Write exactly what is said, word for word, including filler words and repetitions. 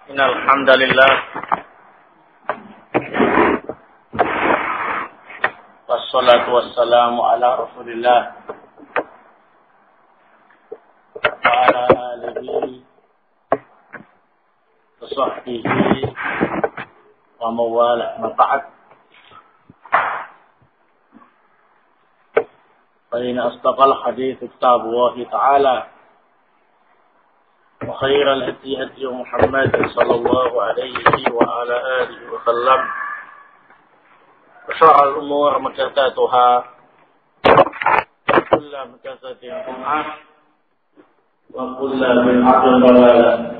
Innal hamdalillah wassalatu wassalamu ala Rasulillah wa ala alihi wa sahbihi wa mawalah ma ba'd. Fa inna asdaqal hadits kitabullahi ta'ala وخير الهدي هدي محمد صلى الله عليه وعلى آله وسلم وشر الأمور محدثاتها وكل محدثة بدعة وكل بدعة ضلالة